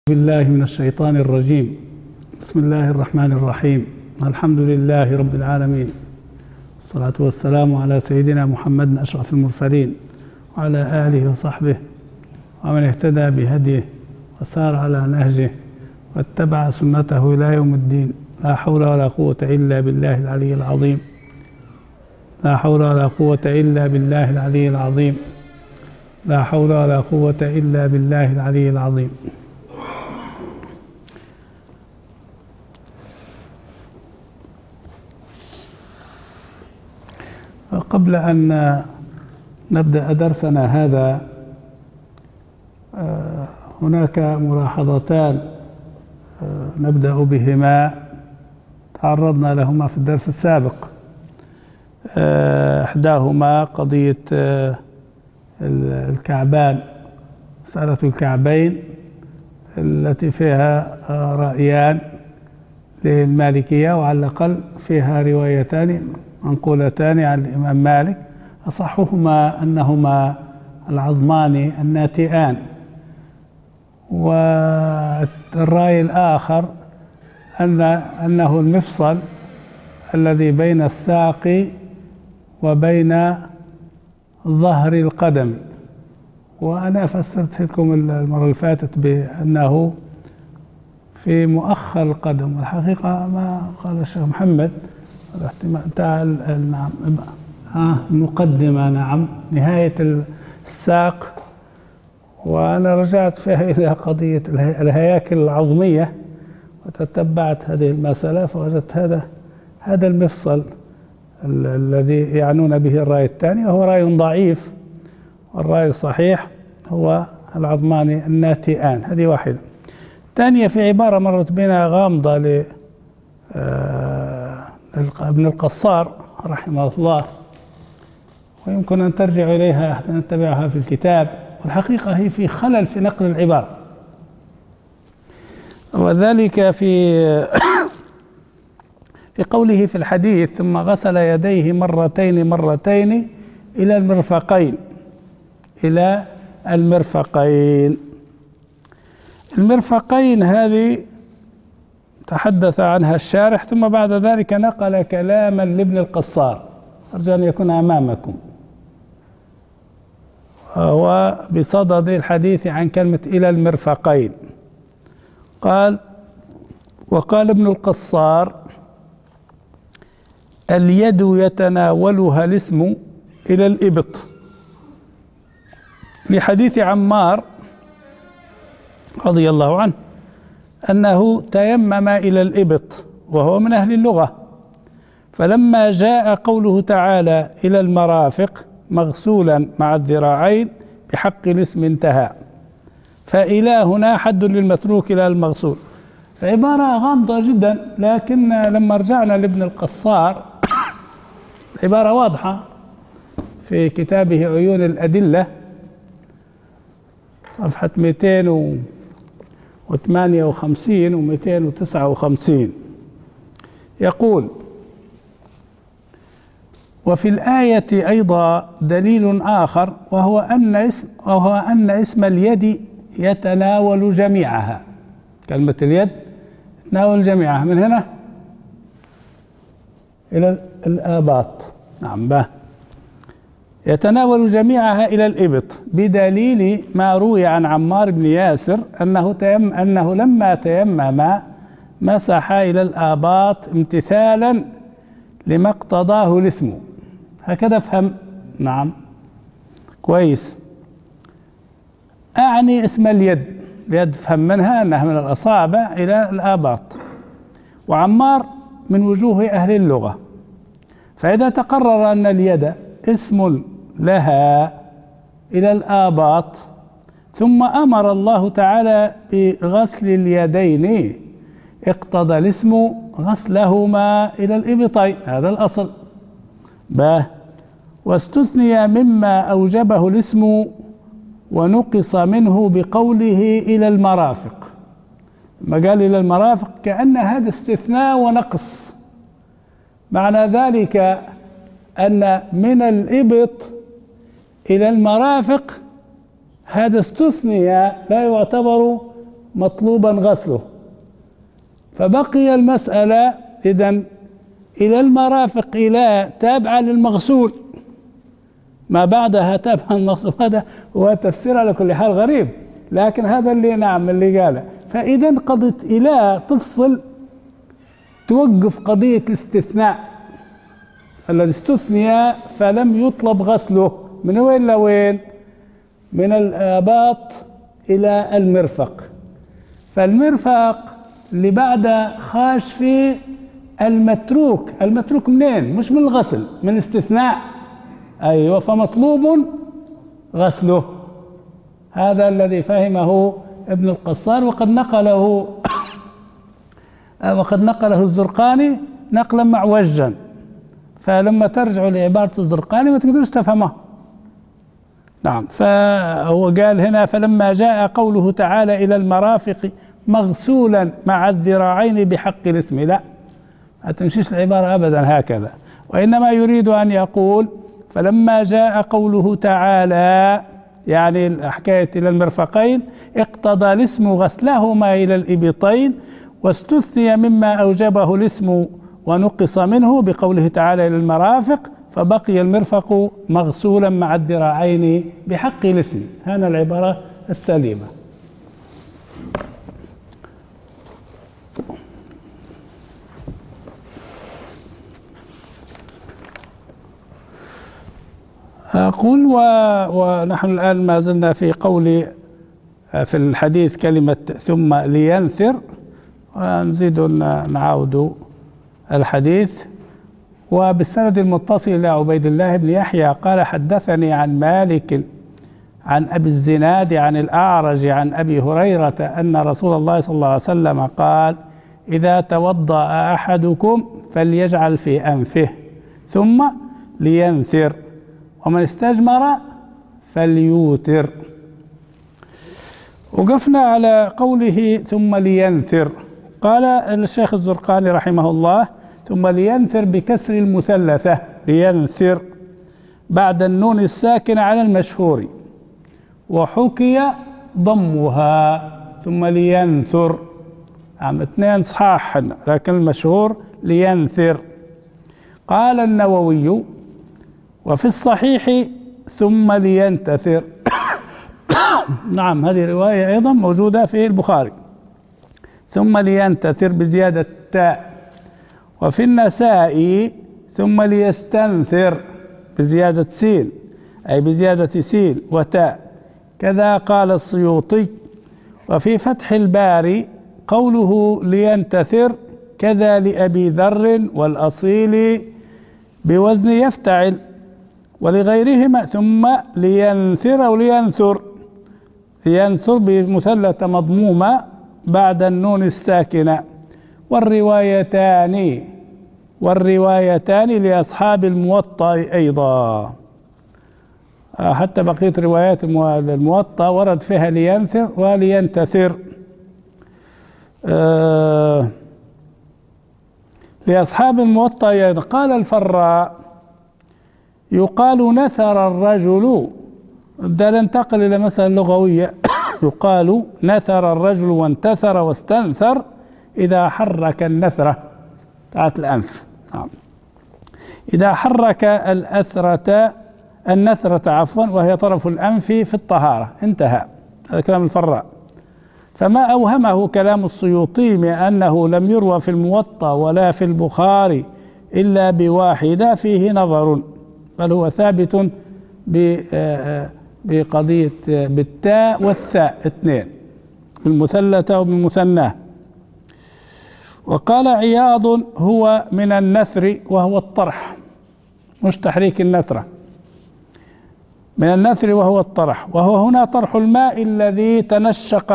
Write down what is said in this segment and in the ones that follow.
بالله من الشيطان الرجيم. بسم الله الرحمن الرحيم. الحمد لله رب العالمين، والصلاة والسلام على سيدنا محمد أشرف المرسلين وعلى آله وصحبه ومن اهتدى بهديه وسار على نهجه واتبع سنته إلى يوم الدين. لا حول ولا قوة إلا بالله العلي العظيم. لا حول ولا قوة إلا بالله العلي العظيم. لا حول ولا قوة إلا بالله العلي العظيم. قبل أن نبدأ درسنا هذا هناك ملاحظتان نبدأ بهما تعرضنا لهما في الدرس السابق. إحداهما قضية الكعبان، مسألة الكعبين التي فيها رأيان للمالكية، وعلى الأقل فيها روايتان منقولتان عن الإمام مالك، أصحهما أنهما العظمان الناتئان، والرأي الآخر أنه المفصل الذي بين الساق وبين ظهر القدم. وأنا فسرت لكم المرة اللي فاتت بأنه في مؤخر القدم، والحقيقة ما قال الشيخ محمد نعم المقدمة، نعم نهاية الساق. وأنا رجعت فيها إلى قضية الهياكل العظمية وتتبعت هذه المسألة، فوجدت هذا المفصل الذي يعنون به الرأي الثاني، وهو رأي ضعيف، والرأي الصحيح هو العظمان الناتئان. هذه واحدة. ثانية، في عبارة مرت بنا غامضة ابن القصار رحمه الله، ويمكن أن ترجع إليها حتى نتبعها في الكتاب، والحقيقة هي في خلل في نقل العبارة، وذلك في قوله في الحديث: ثم غسل يديه مرتين إلى المرفقين. إلى المرفقين. المرفقين هذه تحدث عنها الشارح، ثم بعد ذلك نقل كلاما لابن القصار، أرجو أن يكون أمامكم، وهو بصدد الحديث عن كلمة إلى المرفقين. وقال ابن القصار: اليد يتناولها الاسم إلى الإبط، لحديث عمار رضي الله عنه أنه تيمم إلى الإبط وهو من أهل اللغة، فلما جاء قوله تعالى إلى المرافق مغسولا مع الذراعين بحق الاسم انتهى، فإلى هنا حد للمتروك إلى المغسول. عبارة غامضة جدا، لكن لما رجعنا لابن القصار عبارة واضحة في كتابه عيون الأدلة صفحة 258 و 259، يقول: وفي الآية أيضا دليل آخر، وهو أن اسم اليد يتناول جميعها. كلمة اليد يتناول جميعها من هنا إلى الآباط، نعم، يتناول جميعها إلى الإبط، بدليل ما روي عن عمار بن ياسر أنه لما تيمم مسح إلى الآباط امتثالا لما اقتضاه الاسم. هكذا افهم. نعم، كويس. أعني اسم اليد فهم منها أنها من الأصابع إلى الآباط، وعمار من وجوه أهل اللغة، فإذا تقرر أن اليد اسم لها إلى الآباط، ثم أمر الله تعالى بغسل اليدين، اقتضى الاسم غسلهما إلى الإبطين، هذا الأصل. واستثني مما أوجبه الاسم ونقص منه بقوله إلى المرافق. ما قال إلى المرافق كأن هذا استثناء ونقص، معنى ذلك أن من الإبط إلى المرافق هذا استثني، لا يعتبر مطلوبا غسله، فبقي المسألة إذن إلى المرافق إلى تابعة للمغسول، ما بعدها تابعة للمغسول. هذا هو تفسير على كل حال غريب، لكن هذا اللي نعم اللي قاله. فإذا قضية إلى تفصل توقف قضية الاستثناء الذي استثني فلم يطلب غسله من وين لوين؟ من الآباط إلى المرفق. فالمرفق اللي بعده خاش في المتروك. المتروك منين؟ مش من الغسل، من الاستثناء. أيوة، فمطلوب غسله. هذا الذي فهمه ابن القصار، وقد نقله الزرقاني نقلا معوجا. فلما ترجعوا لعبارة الزرقاني ما تقدروش تفهمها. نعم، فهو قال هنا: فلما جاء قوله تعالى إلى المرافق مغسولا مع الذراعين بحق الاسم. لا، ما تمشيش العبارة أبدا هكذا، وإنما يريد أن يقول: فلما جاء قوله تعالى، يعني الحكاية إلى المرفقين، اقتضى الاسم غسلهما إلى الإبطين، واستثني مما أوجبه الاسم ونقص منه بقوله تعالى إلى المرافق، فبقي المرفق مغسولا مع الذراعين بحق الاسم. هذا العبارة السليمة. أقول ونحن الآن ما زلنا في قول في الحديث كلمة ثم لينثر، ونزيد نعاود الحديث. وبالسند المتصل إلى عبيد الله بن يحيى قال: حدثني عن مالك عن أبي الزناد عن الأعرج عن أبي هريرة أن رسول الله صلى الله عليه وسلم قال: إذا توضأ أحدكم فليجعل في أنفه ثم لينثر، ومن استجمر فليوتر. وقفنا على قوله ثم لينثر. قال الشيخ الزرقاني رحمه الله: ثم لينثر بكسر المثلثة، لينثر بعد النون الساكنة على المشهور، وحكي ضمها ثم لينثر. اثنين صحاح، لكن المشهور لينثر. قال النووي: وفي الصحيح ثم لينتثر. نعم، هذه رواية أيضا موجودة في البخاري، ثم لينتثر بزيادة تاء. وفي النسائي ثم ليستنثر بزيادة سين، أي بزيادة سين وتاء، كذا قال السيوطي. وفي فتح الباري قوله لينتثر كذا لأبي ذر والأصيل بوزن يفتعل، ولغيرهما ثم لينثر أو لينثر، لينثر بمثلثة مضمومة بعد النون الساكنة. والروايتان لأصحاب الموطأ أيضا، حتى بقية روايات الموطأ ورد فيها لينثر ولينتثر. لأصحاب الموطأ أيضا. قال الفراء: يقال نثر الرجل، ده ننتقل إلى مسألة لغوية. يقال نثر الرجل وانتثر واستنثر إذا حرك النثرة بتاعت الأنف. إذا حرك النثرة وهي طرف الأنف في الطهارة. انتهى، هذا كلام الفراء. فما أوهمه كلام السيوطي من أنه لم يروى في الموطأ ولا في البخاري إلا بواحدة فيه نظر، بل هو ثابت بقضية بالتاء والثاء اثنين، بالمثلثة وبالمثناه. وقال عياض: هو من النثر وهو الطرح، مش تحريك النثرة، من النثر وهو الطرح، وهو هنا طرح الماء الذي تنشق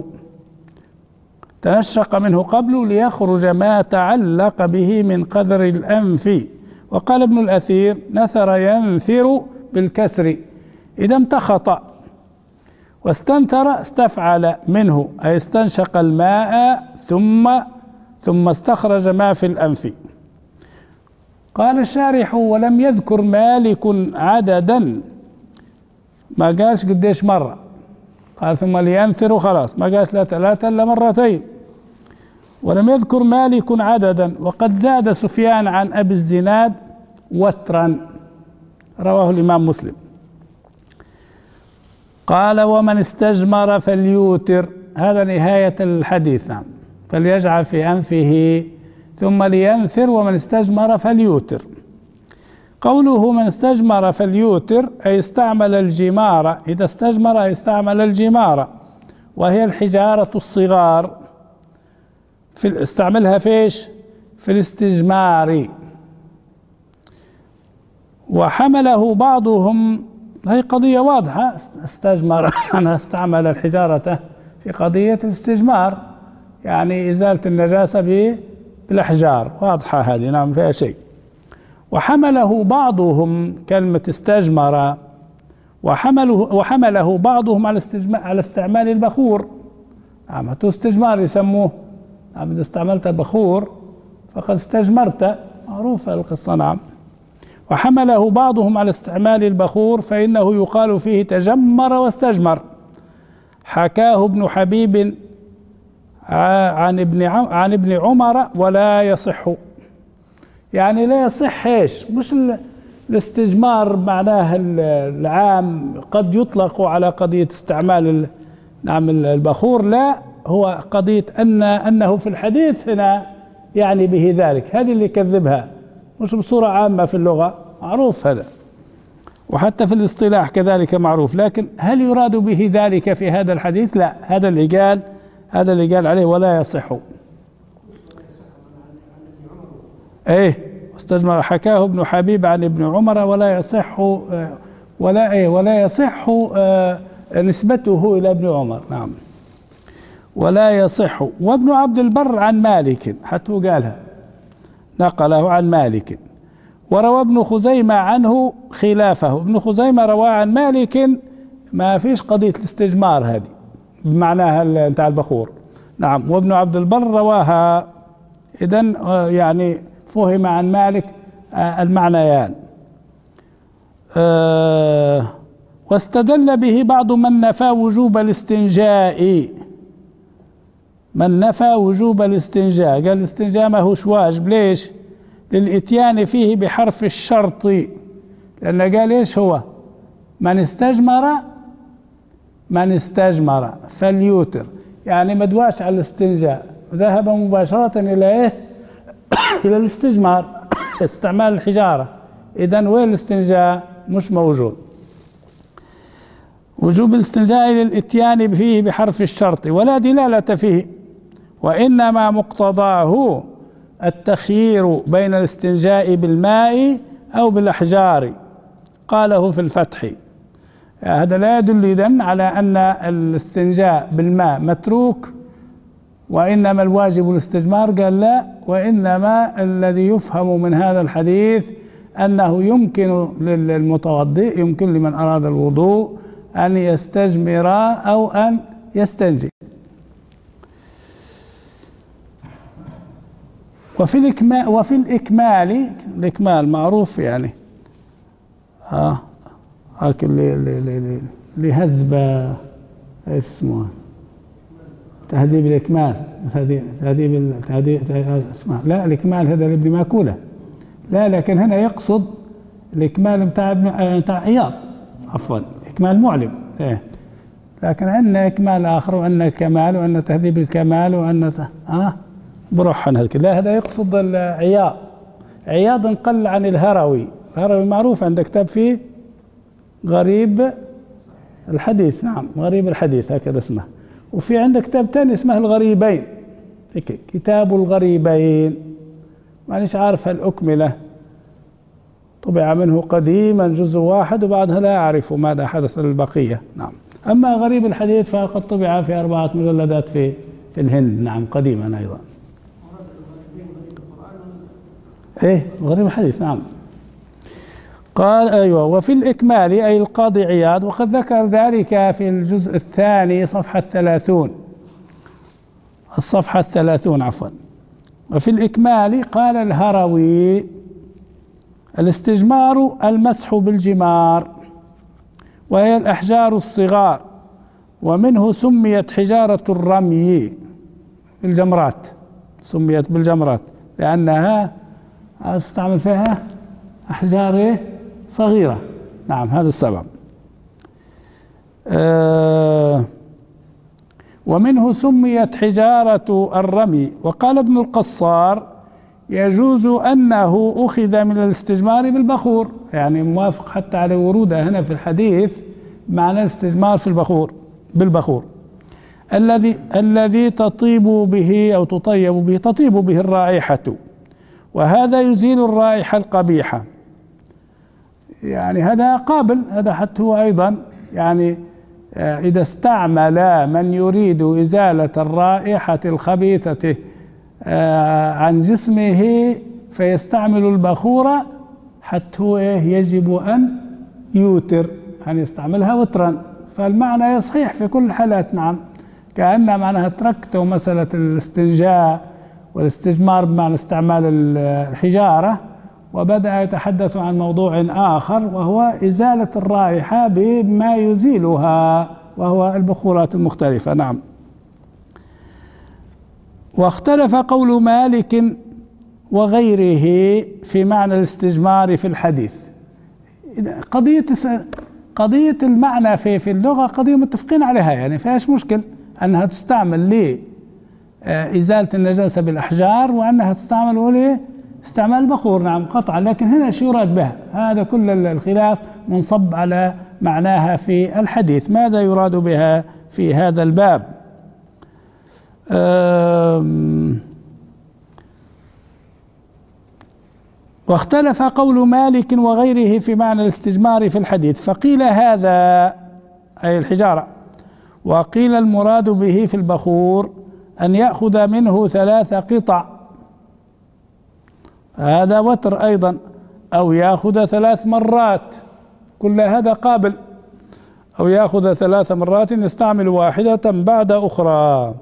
منه قبل ليخرج ما تعلق به من قذر الأنف. وقال ابن الأثير: نثر ينثر بالكسر إذا امتخط، واستنثر استفعل منه، أي استنشق الماء ثم استخرج ما في الأنف. قال الشارح: ولم يذكر مالك عددا، ما قالش قديش مرة، قال ثم لينثر خلاص، ما قالش لا 3 إلا مرتين. ولم يذكر مالك عددا، وقد زاد سفيان عن أبي الزناد وترا، رواه الإمام مسلم. قال ومن استجمر فليوتر، هذا نهاية الحديث. نعم، فليجعل في أنفه ثم لينثر، ومن استجمر فليوتر. قوله من استجمر فليوتر أي استعمل الجمار، إذا استجمر أي استعمل الجمار، وهي الحجارة الصغار، استعملها فيش؟ في الاستجمار. وحمله بعضهم، هي قضية واضحة، استجمر أنا استعمل الحجارة في قضية الاستجمار، يعني إزالة النجاسة بالأحجار، واضحة هذه، نعم فيها شيء. وحمله بعضهم كلمة استجمر، وحمله بعضهم على استعمال البخور. نعم، استجمار يسموه، نعم إذا استعملت البخور فقد استجمرت، معروفة القصة. نعم. وحمله بعضهم على استعمال البخور، فإنه يقال فيه تجمر واستجمر. حكاه ابن حبيب عن ابن عمر ولا يصح، يعني لا يصح ايش؟ مش الاستجمار معناه العام، قد يطلق على قضية استعمال نعم البخور، لا، هو قضية أنه في الحديث هنا يعني به ذلك، هذه اللي يكذبها، مش بصورة عامة في اللغة، معروف هذا، وحتى في الاصطلاح كذلك معروف. لكن هل يراد به ذلك في هذا الحديث؟ لا، هذا اللي قال عليه ولا يصح. ايه، استجمر حكاه ابن حبيب عن ابن عمر ولا يصح، ولا يصح نسبته إلى ابن عمر. نعم، ولا يصح. وابن عبد البر عن مالك، حتى قالها، نقله عن مالك. وروى ابن خزيمة عنه خلافه، ابن خزيمة روى عن مالك ما فيش قضية الاستجمار هذه بمعناها نتاع البخور. نعم، وابن عبد البر رواها، إذن يعني فهم عن مالك المعنيان. واستدل به بعض من نفى وجوب الاستنجاء، قال الاستنجاء ما هوش واجب، ليش؟ للإتيان فيه بحرف الشرط، لأن قال ايش هو؟ من استجمر فليوتر، يعني ما دواش على الاستنجاء، ذهب مباشرة إلى ايه؟ إلى الاستجمار، استعمال الحجارة. إذن وين الاستنجاء؟ مش موجود. وجوب الاستنجاء للإتيان فيه بحرف الشرط ولا دلالة فيه، وإنما مقتضاه التخيير بين الاستنجاء بالماء أو بالأحجار، قاله في الفتح. هذا لا يدل إذن على أن الاستنجاء بالماء متروك وإنما الواجب الاستجمار، قال لا، وإنما الذي يفهم من هذا الحديث أنه يمكن للمتوضئ، يمكن لمن أراد الوضوء أن يستجمر أو أن يستنجي. وفي الإكمال معروف يعني لهذب ايش اسمه، تهذيب الإكمال، تهذيب اسمه، لا الإكمال هذا لابن ماكولة، لا، لكن هنا يقصد الإكمال بتاع عياض، عفوا إكمال معلم، إيه. لكن عندنا إكمال آخر، وعندنا الكمال، وعندنا تهذيب الكمال، وعندنا بروحنا هذا، لا هذا يقصد العياض. عياض انقل عن الهروي معروف، عندك كتاب فيه غريب الحديث، نعم غريب الحديث هكذا اسمه. وفي عندك كتاب ثاني اسمه الغريبين، كتاب الغريبين، مانيش عارف هل أكمله، طبع منه قديما جزء واحد، وبعدها لا أعرف ماذا حدث للبقية. نعم، أما غريب الحديث فقد طبع في 4 مجلدات في الهند، نعم قديما أيضا. إيه غريب الحديث، نعم. قال أيوة، وفي الإكمال أي القاضي عياض، وقد ذكر ذلك في الجزء الثاني صفحة 30، الصفحة 30 عفوا. وفي الإكمال قال الهروي: الاستجمار المسح بالجمار، وهي الأحجار الصغار، ومنه سميت حجارة الرمي بالجمرات، سميت بالجمرات لأنها استعمل فيها أحجار صغيرة. نعم هذا السبب. ومنه سميت حجارة الرمي. وقال ابن القصار يجوز أنه أخذ من الاستجمار بالبخور، يعني موافق حتى على ورودها هنا في الحديث معنى الاستجمار في البخور بالبخور الذي تطيب به أو تطيب به، تطيب به الرائحة، وهذا يزيل الرائحة القبيحة. يعني هذا قابل، هذا حتى هو أيضا يعني إذا استعمل من يريد إزالة الرائحة الخبيثة عن جسمه فيستعمل البخور، حتى هو يجب أن يوتر، أن يستعملها وترا. فالمعنى صحيح في كل الحالات. نعم، كأن معناها تركته مسألة الاستنجاء والاستجمار بمعنى استعمال الحجارة، وبدأ يتحدث عن موضوع آخر وهو إزالة الرائحة بما يزيلها وهو البخورات المختلفة. نعم. واختلف قول مالك وغيره في معنى الاستجمار في الحديث. قضية المعنى في اللغة قضية متفقين عليها، يعني فيهاش مشكل أنها تستعمل لإزالة النجاسة بالأحجار وأنها تستعمل استعمال البخور. نعم قطعا، لكن هنا شو يراد بها؟ هذا كل الخلاف منصب على معناها في الحديث، ماذا يراد بها في هذا الباب؟ واختلف قول مالك وغيره في معنى الاستجمار في الحديث، فقيل هذا أي الحجارة، وقيل المراد به في البخور أن يأخذ منه 3 قطع، هذا وتر أيضا، أو يأخذ 3 مرات، كل هذا قابل، أو يأخذ 3 مرات يستعمل واحدة بعد أخرى.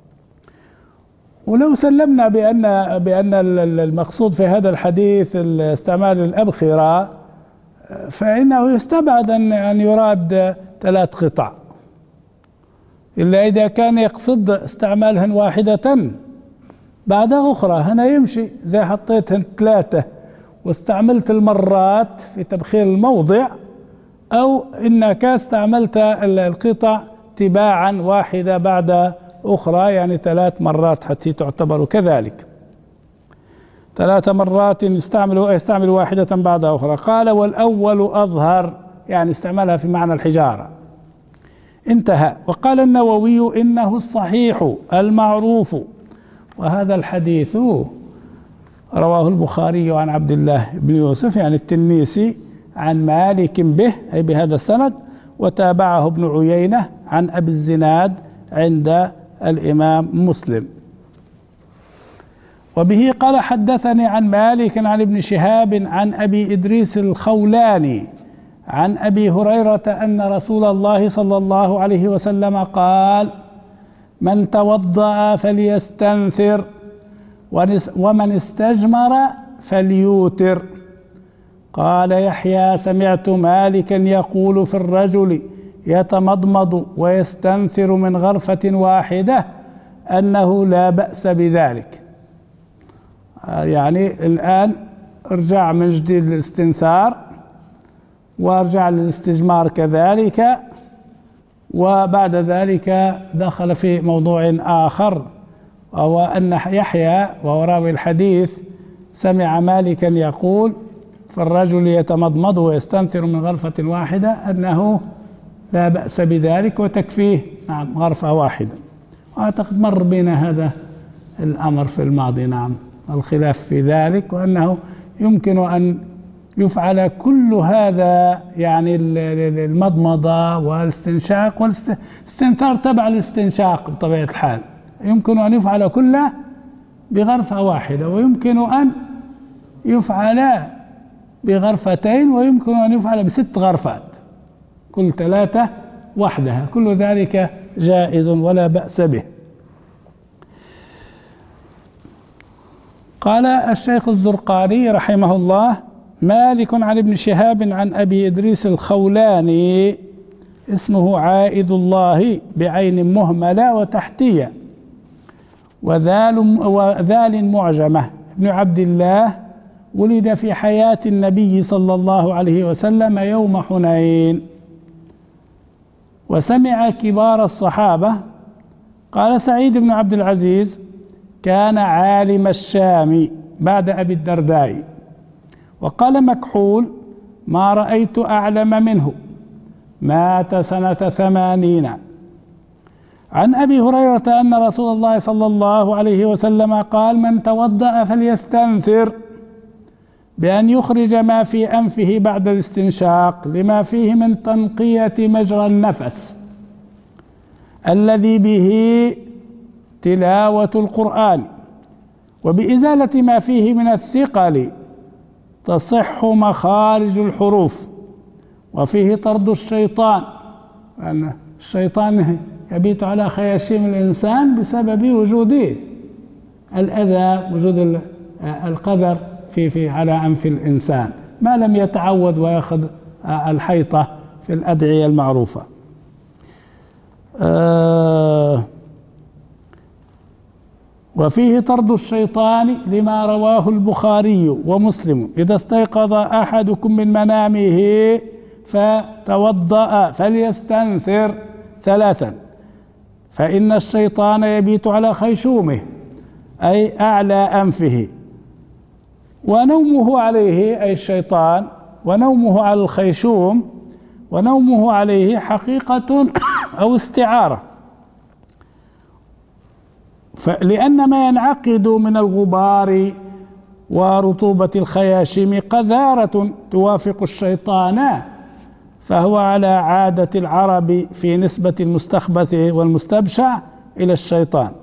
ولو سلمنا بأن المقصود في هذا الحديث استعمال الأبخرة، فإنه يستبعد أن يراد 3 قطع، إلا إذا كان يقصد استعمالهن واحدة بعد أخرى. هنا يمشي إذا حطيتهن 3 واستعملت المرات في تبخير الموضع، أو إنك استعملت القطع تباعا واحدة بعد أخرى، يعني 3 مرات حتى تعتبر كذلك. 3 مرات يستعمل واحدة بعد أخرى. قال والأول أظهر، يعني استعملها في معنى الحجارة. انتهى. وقال النووي إنه الصحيح المعروف، وهذا الحديث رواه البخاري عن عبد الله بن يوسف يعني التنيسي عن مالك به أي بهذا السند، وتابعه ابن عيينة عن أبي الزناد عند الإمام مسلم. وبه قال حدثني عن مالك عن ابن شهاب عن أبي إدريس الخولاني عن أبي هريرة أن رسول الله صلى الله عليه وسلم قال: من توضأ فليستنثر، ومن استجمر فليوتر. قال يحيى: سمعت مالكا يقول في الرجل يتمضمض ويستنثر من غرفة واحدة أنه لا بأس بذلك. يعني الآن ارجع من جديد للاستنثار، وارجع للاستجمار كذلك، وبعد ذلك دخل في موضوع آخر، وهو أن يحيى وهو راوي الحديث سمع مالكا يقول في الرجل يتمضمض ويستنثر من غرفة واحدة أنه لا بأس بذلك وتكفيه نعم غرفة واحدة. وأعتقد مر بنا هذا الأمر في الماضي، نعم الخلاف في ذلك، وأنه يمكن أن يفعل كل هذا، يعني المضمضة والاستنشاق والاستنثار تبع الاستنشاق بطبيعة الحال، يمكن أن يفعل كله بغرفة واحدة، ويمكن أن يفعل بغرفتين، ويمكن أن يفعل ب6 غرفات، كل 3 وحدها، كل ذلك جائز ولا بأس به. قال الشيخ الزرقاني رحمه الله: مالك عن ابن شهاب عن أبي إدريس الخولاني اسمه عائد الله بعين مهملة وتحتية وذال معجمة ابن عبد الله، ولد في حياة النبي صلى الله عليه وسلم يوم حنين، وسمع كبار الصحابة. قال سعيد بن عبد العزيز: كان عالم الشام بعد أبي الدرداء. وقال مكحول: ما رأيت أعلم منه، مات سنة 80. عن أبي هريرة أن رسول الله صلى الله عليه وسلم قال: من توضأ فليستنثر بأن يخرج ما في أنفه بعد الاستنشاق لما فيه من تنقية مجرى النفس الذي به تلاوة القرآن، وبإزالة ما فيه من الثقل تصح مخارج الحروف، وفيه طرد الشيطان، لأن الشيطان يبيت على خياشيم الإنسان بسبب وجود الأذى، وجود القذر في على أنف الإنسان، ما لم يتعود ويأخذ الحيطة في الأدعية المعروفة. وفيه طرد الشيطان لما رواه البخاري ومسلم: إذا استيقظ أحدكم من منامه فتوضأ فليستنثر 3، فإن الشيطان يبيت على خيشومه أي أعلى أنفه، ونومه عليه أي الشيطان، ونومه على الخيشوم، ونومه عليه حقيقة أو استعارة، لأن ما ينعقد من الغبار ورطوبة الخياشيم قذارة توافق الشيطان، فهو على عادة العرب في نسبة المستخبث والمستبشع إلى الشيطان،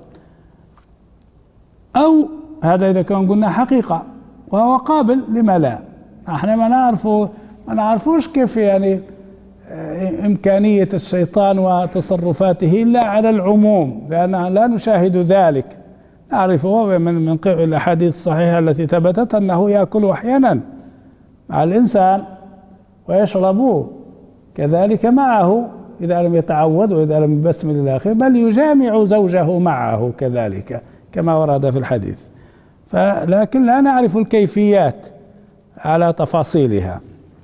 أو هذا إذا كان قلنا حقيقة، وهو قابل لما لا. احنا ما نعرفوش كيف يعني إمكانية الشيطان وتصرفاته إلا على العموم، لأننا لا نشاهد ذلك، نعرفه من الأحاديث الصحيحة التي ثبتت أنه يأكل أحيانا مع الإنسان ويشرب كذلك معه إذا لم يتعود وإذا لم يبسم إلى آخره، بل يجامع زوجه معه كذلك كما ورد في الحديث، لكن لا نعرف الكيفيات على تفاصيلها.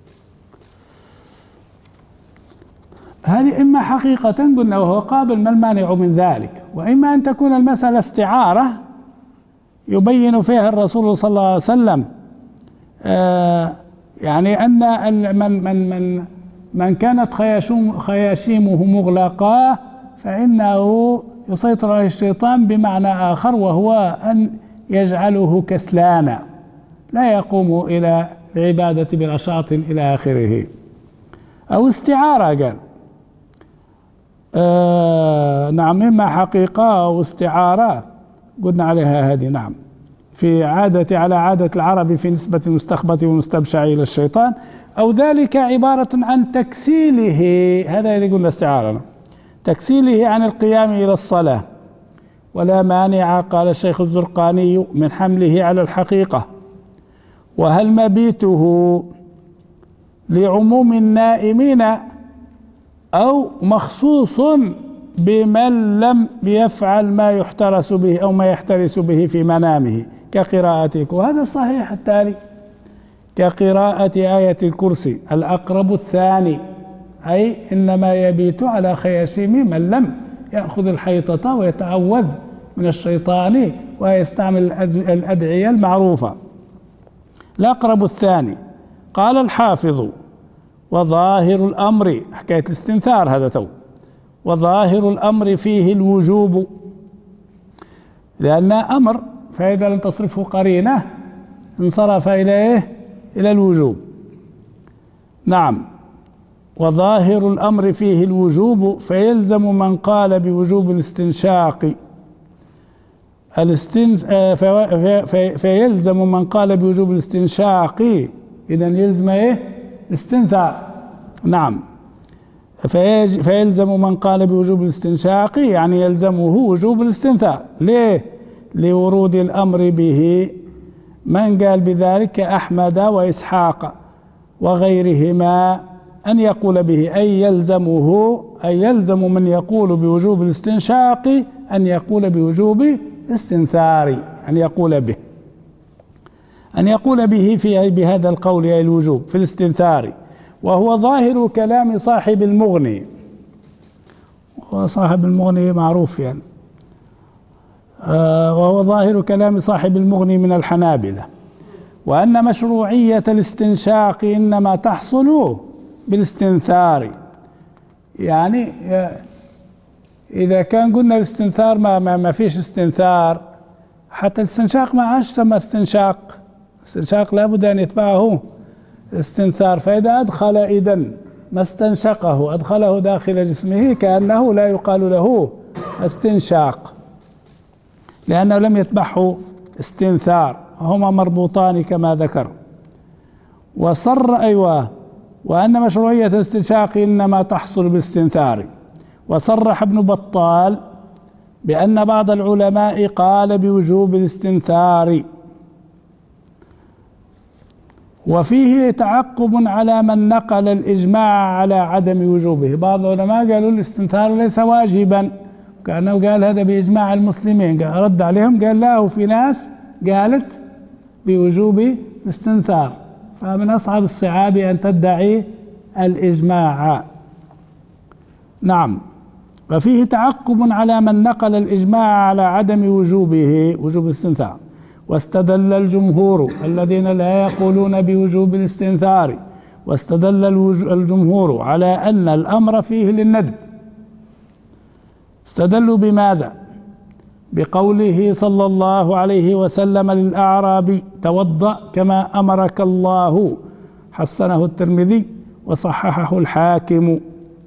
هذه إما حقيقة قلنا وهو قابل، ما المانع من ذلك، وإما أن تكون المسألة استعارة يبين فيها الرسول صلى الله عليه وسلم يعني أن من كانت خياشيمه مغلقة فإنه يسيطر عليه الشيطان بمعنى آخر، وهو أن يجعله كسلانا لا يقوم إلى العبادة بنشاط إلى آخره، أو استعارة قال نعم، إما حقيقة أو استعارة قلنا عليها هذه نعم، على عادة العرب في نسبة المستخبث والمستبشع إلى الشيطان، أو ذلك عبارة عن تكسيله، هذا اللي قلنا استعارة، تكسيله عن القيام إلى الصلاة، ولا مانع قال الشيخ الزرقاني من حمله على الحقيقة. وهل مبيته لعموم النائمين أو مخصوص بمن لم يفعل ما يحترس به أو ما يحترس به في منامه كقراءتك، وهذا الصحيح التالي كقراءة آية الكرسي الأقرب الثاني، أي إنما يبيت على خياشيم من لم يأخذ الحيطة ويتعوذ من الشيطان ويستعمل الأدعية المعروفة. الأقرب الثاني. قال الحافظ: وظاهر الأمر، حكاية الاستنثار هذا تو، وظاهر الأمر فيه الوجوب، لأن أمر فإذا لم تصرفه قرينة انصرف إلى الوجوب. نعم، وظاهر الأمر فيه الوجوب، فيلزم من قال بوجوب الاستنشاق فيلزم من قال بوجوب الاستنشاق، إذن يلزم استنثار. نعم، فيلزم من قال بوجوب الاستنشاق يعني يلزمه وجوب الاستنثار. ليه؟ لورود الأمر به، من قال بذلك أحمد وإسحاق وغيرهما، أن يقول به، أي يلزمه، أي يلزم من يقول بوجوب الاستنشاق أن يقول بوجوب الاستنثار، أن يقول به، أن يقول به في بهذا القول أي الوجوب في الاستنثار، وهو ظاهر كلام صاحب المغني. وصاحب المغني معروف يعني، وهو ظاهر كلام صاحب المغني من الحنابلة، وأن مشروعية الاستنشاق إنما تحصل بالاستنثار. يعني إذا كان قلنا الاستنثار ما فيش استنثار، حتى الاستنشاق ما عادش سمى استنشاق، استنشاق لابد أن يتبعه استنثار. فإذا أدخل إذن ما استنشقه أدخله داخل جسمه كأنه لا يقال له استنشاق، لأنه لم يتبعه استنثار، هما مربوطان كما ذكر. وأن مشروعية الاستنشاق إنما تحصل بالاستنثار. وصرح ابن بطال بأن بعض العلماء قال بوجوب الاستنثار، وفيه تعقب على من نقل الإجماع على عدم وجوبه. بعض العلماء قالوا الاستنثار ليس واجبا، كأنه قال هذا بإجماع المسلمين، رد عليهم قال لا، وفي ناس قالت بوجوب الاستنثار، فمن أصعب الصعاب أن تدعي الإجماع. نعم. وفيه تعقب على من نقل الإجماع على عدم وجوبه، وجوب الاستنثار. واستدل الجمهور الذين لا يقولون بوجوب الاستنثار، واستدل الجمهور على أن الأمر فيه للندب. استدلوا بماذا؟ بقوله صلى الله عليه وسلم للأعرابي: توضأ كما أمرك الله، حسنه الترمذي وصححه الحاكم.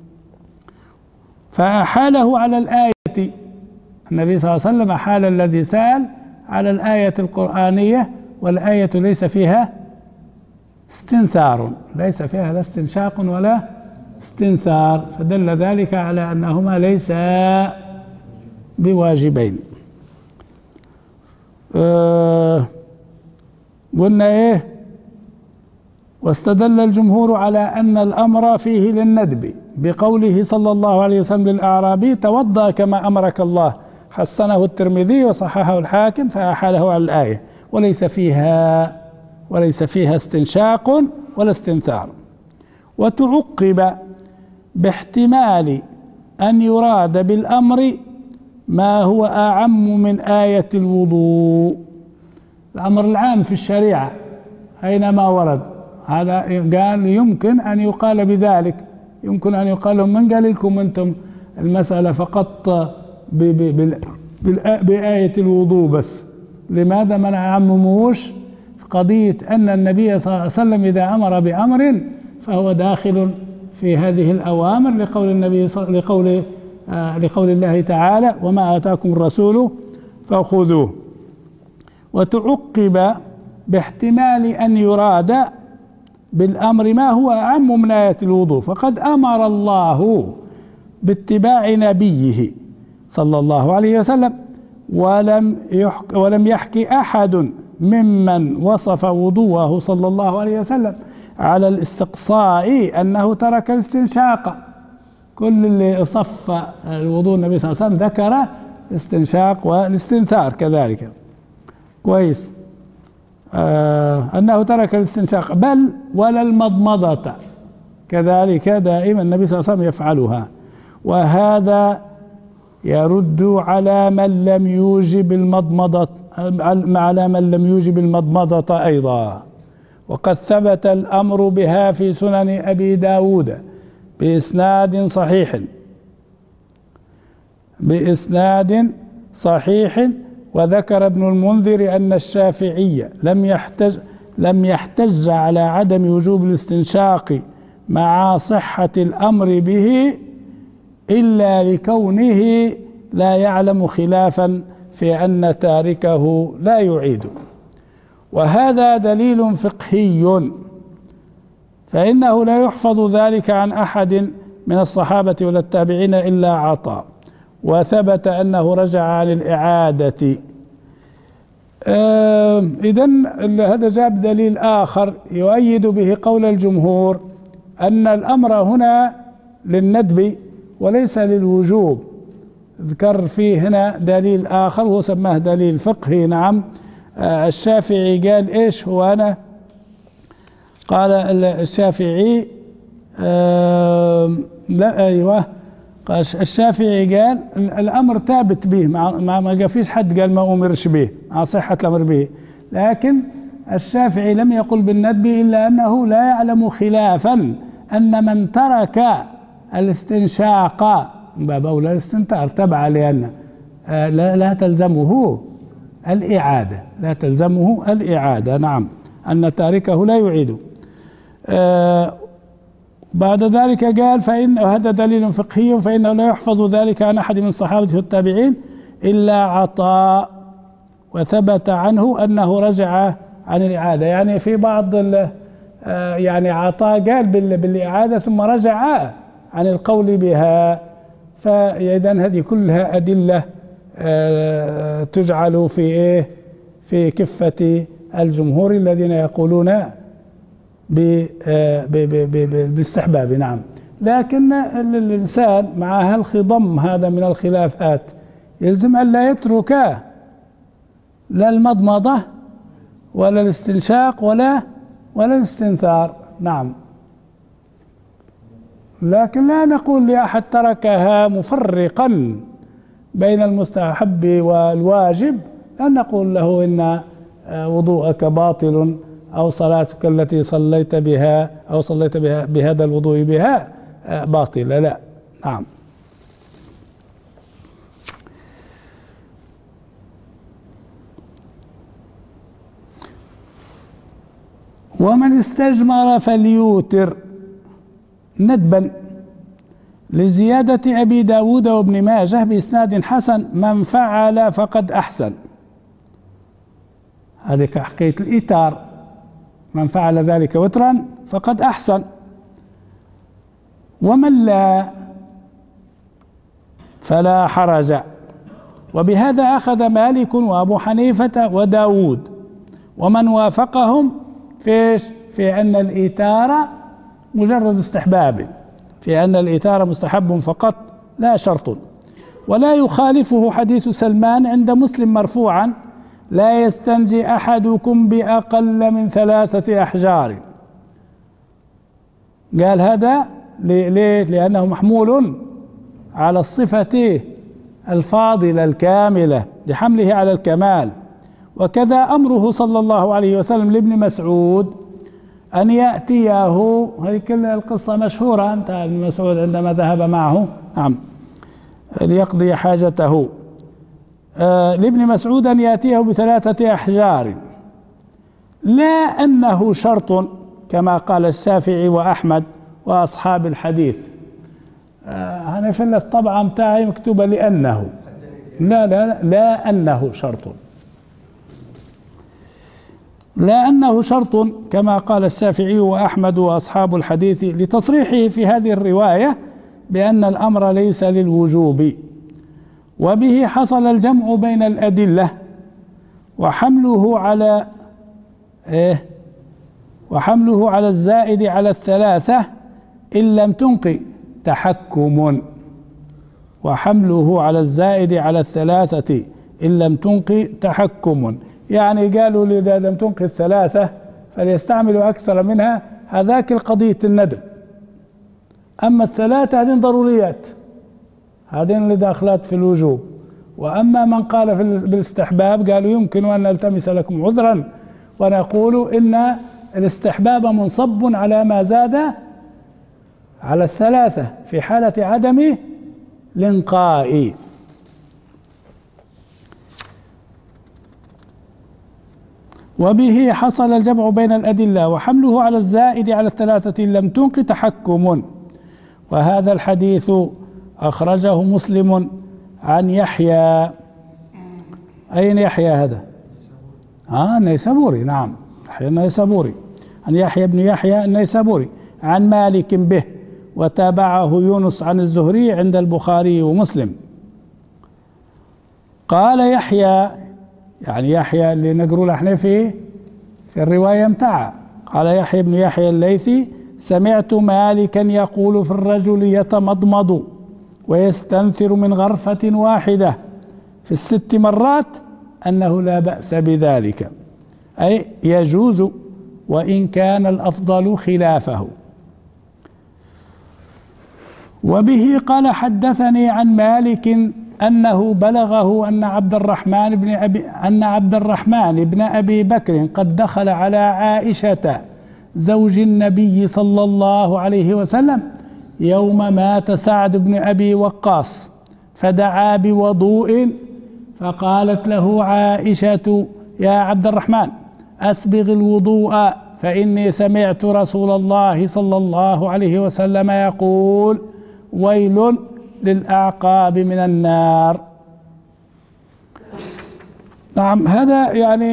فأحاله على الآية، النبي صلى الله عليه وسلم أحال الذي سأل على الآية القرآنية، والآية ليس فيها استنثار، ليس فيها لا استنشاق ولا استنثار، فدل ذلك على أنهما ليسا بواجبين. قلنا إيه؟ واستدل الجمهور على أن الأمر فيه للندب بقوله صلى الله عليه وسلم للأعرابي: توضأ كما أمرك الله، حسنه الترمذي وصححه الحاكم، فأحاله على الآية، وليس فيها استنشاق ولا استنثار. وتعقب باحتمال أن يراد بالأمر ما هو أعم من آية الوضوء. الأمر العام في الشريعة أينما ورد، هذا قال يمكن أن يقال بذلك، يمكن أن يقال لهم: من قال لكم أنتم المسألة فقط بآية الوضوء بس؟ لماذا ما نعمموش قضية أن النبي صلى الله عليه وسلم إذا أمر بأمر فهو داخل في هذه الأوامر، لقول النبي لقول الله تعالى: وما آتاكم الرسول فخذوه. وتعقب باحتمال أن يراد بالأمر ما هو أعم من آية الوضوء، فقد أمر الله باتباع نبيه صلى الله عليه وسلم، ولم يحكي أحد ممن وصف وضوءه صلى الله عليه وسلم على الاستقصاء أنه ترك الاستنشاق. كل اللي صف الوضوء النبي صلى الله عليه وسلم ذكر الاستنشاق والاستنثار كذلك. كويس. أنه ترك الاستنشاق، بل ولا المضمضة كذلك، دائما النبي صلى الله عليه وسلم يفعلها. وهذا يرد على من لم يوجب المضمضة أيضا. وقد ثبت الأمر بها في سنن أبي داود بإسناد صحيح. وذكر ابن المنذر أن الشافعي لم يحتج على عدم وجوب الاستنشاق مع صحة الأمر به إلا لكونه لا يعلم خلافا في أن تاركه لا يعيد. وهذا دليل فقهي، فإنه لا يحفظ ذلك عن أحد من الصحابة ولا التابعين إلا عطاء، وثبت أنه رجع عن الإعادة. إذن هذا جاب دليل آخر يؤيد به قول الجمهور أن الأمر هنا للندب وليس للوجوب. ذكر فيه هنا دليل آخر وهو سماه دليل فقهي. نعم، الشافعي قال إيش هو أنا؟ قال الشافعي لا أيوه، قال الشافعي قال الأمر ثابت به، ما فيش حد قال ما أمرش به مع صحة الأمر به، لكن الشافعي لم يقل بالندب إلا أنه لا يعلم خلافا أن من ترك الاستنشاق باب أولى الاستنثار تبع لأن لا تلزمه الإعادة، لا تلزمه الإعادة. نعم، أن تاركه لا يعيد. بعد ذلك قال فإن هذا دليل فقهي فإنه لا يحفظ ذلك عن أحد من الصحابة والتابعين إلا عطاء، وثبت عنه أنه رجع عن الإعادة. يعني في بعض يعني عطاء قال بالإعادة ثم رجع عن القول بها. فإذا هذه كلها أدلة تجعل في إيه؟ في كفة الجمهور الذين يقولون بالاستحباب. نعم، لكن الإنسان مع هالخضم هذا من الخلافات يلزم أن لا يترك لا المضمضة ولا الاستنشاق ولا الاستنثار. نعم، لكن لا نقول لأحد تركها مفرقا بين المستحب والواجب، لا نقول له إن وضوءك باطل أو صلاتك التي صليت بها أو صليت بها بهذا الوضوء بها باطلة، لا. نعم. ومن استجمر فليوتر ندبا لزيادة أبي داود وابن ماجه بإسناد حسن من فعل فقد أحسن. هذه حكاية الإيتار، من فعل ذلك وترا فقد أحسن. ومن لا فلا حرج. وبهذا أخذ مالك وأبو حنيفة وداود ومن وافقهم في أن الإيتار مجرد استحباب، في أن الإيتار مستحب فقط لا شرط. ولا يخالفه حديث سلمان عند مسلم مرفوعا لا يستنجي أحدكم بأقل من 3 أحجار. قال هذا ليه؟ لأنه محمول على الصفة الفاضلة الكاملة لحمله على الكمال. وكذا أمره صلى الله عليه وسلم لابن مسعود أن يأتيه، هذه كل القصة مشهورة، أنت ابن مسعود عندما ذهب معه نعم ليقضي حاجته، لابن مسعود أن يأتيه ب3 أحجار، لا أنه شرط كما قال الشافعي وأحمد وأصحاب الحديث. أنا في الطبعة متاعي مكتوبة لأنه، لا أنه شرط، لا أنه شرط كما قال الشافعي وأحمد وأصحاب الحديث لتصريحه في هذه الرواية بأن الأمر ليس للوجوب. وبه حصل الجمع بين الأدلة وحمله على الزائد على 3 إن لم تنق تحكم. وحمله على الزائد على 3 إن لم تنق تحكم، يعني قالوا إذا لم تنق 3 فليستعملوا أكثر منها، هذاك القضية الندب. أما 3 هذين ضروريات، هذين اللي داخلات في الوجوب. وأما من قال بالاستحباب قالوا يمكن أن نلتمس لكم عذرا ونقول إن الاستحباب منصب على ما زاد على 3 في حالة عدم الانقاء. وبه حصل الجمع بين الأدلة وحمله على الزائد على 3 إن لم تنق تحكم. وهذا الحديث أخرجه مسلم عن يحيى. أين يحيى هذا؟ النيسابوري. نعم، يحيى النيسابوري، عن يحيى بن يحيى النيسابوري عن مالك به، وتابعه يونس عن الزهري عند البخاري ومسلم. قال يحيى، يعني يحيى اللي نقروا احنا في الرواية متاعه، قال يحيى بن يحيى الليثي سمعت مالكا يقول في الرجل يتمضمض ويستنثر من غرفة واحدة في 6 مرات أنه لا بأس بذلك، أي يجوز، وإن كان الأفضل خلافه. وبه قال حدثني عن مالك أنه بلغه أن عبد الرحمن بن أبي بكر قد دخل على عائشة زوج النبي صلى الله عليه وسلم يوم مات سعد بن أبي وقاص، فدعا بوضوء، فقالت له عائشة: يا عبد الرحمن أسبغ الوضوء، فإني سمعت رسول الله صلى الله عليه وسلم يقول: ويل للأعقاب من النار. نعم، هذا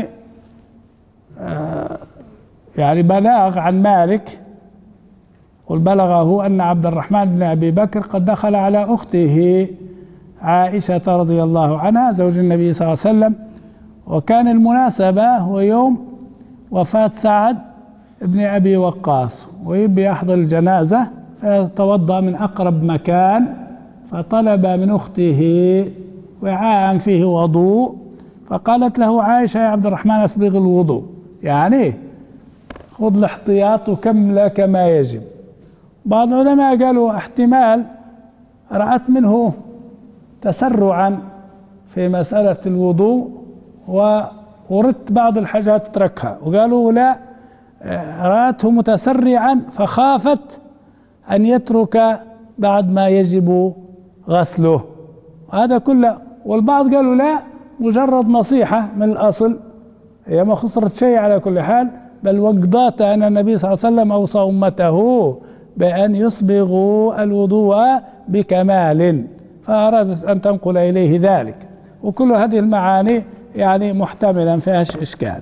يعني بلاغ عن مالك، قل بلغه أن عبد الرحمن بن أبي بكر قد دخل على أخته عائشة رضي الله عنها زوج النبي صلى الله عليه وسلم، وكان المناسبة هو يوم وفاة سعد بن أبي وقاص، ويبي يحضر الجنازة فتوضأ من أقرب مكان، فطلب من أخته وعاء فيه وضوء، فقالت له عائشة: يا عبد الرحمن أسبغ الوضوء، يعني خذ الاحتياط وكمل كما يجب. بعض العلماء قالوا احتمال رأت منه تسرعا في مسألة الوضوء وردت بعض الحاجات تركها، وقالوا لا، رأته متسرعا فخافت أن يترك بعد ما يجب غسله، هذا كله. والبعض قالوا لا، مجرد نصيحة من الأصل، هي ما خسرت شيء على كل حال، بل وقضات أن النبي صلى الله عليه وسلم أوصى أمته بأن يصبغوا الوضوء بكمال، فأرادت أن تنقل إليه ذلك. وكل هذه المعاني يعني محتملا فيهاش إشكال.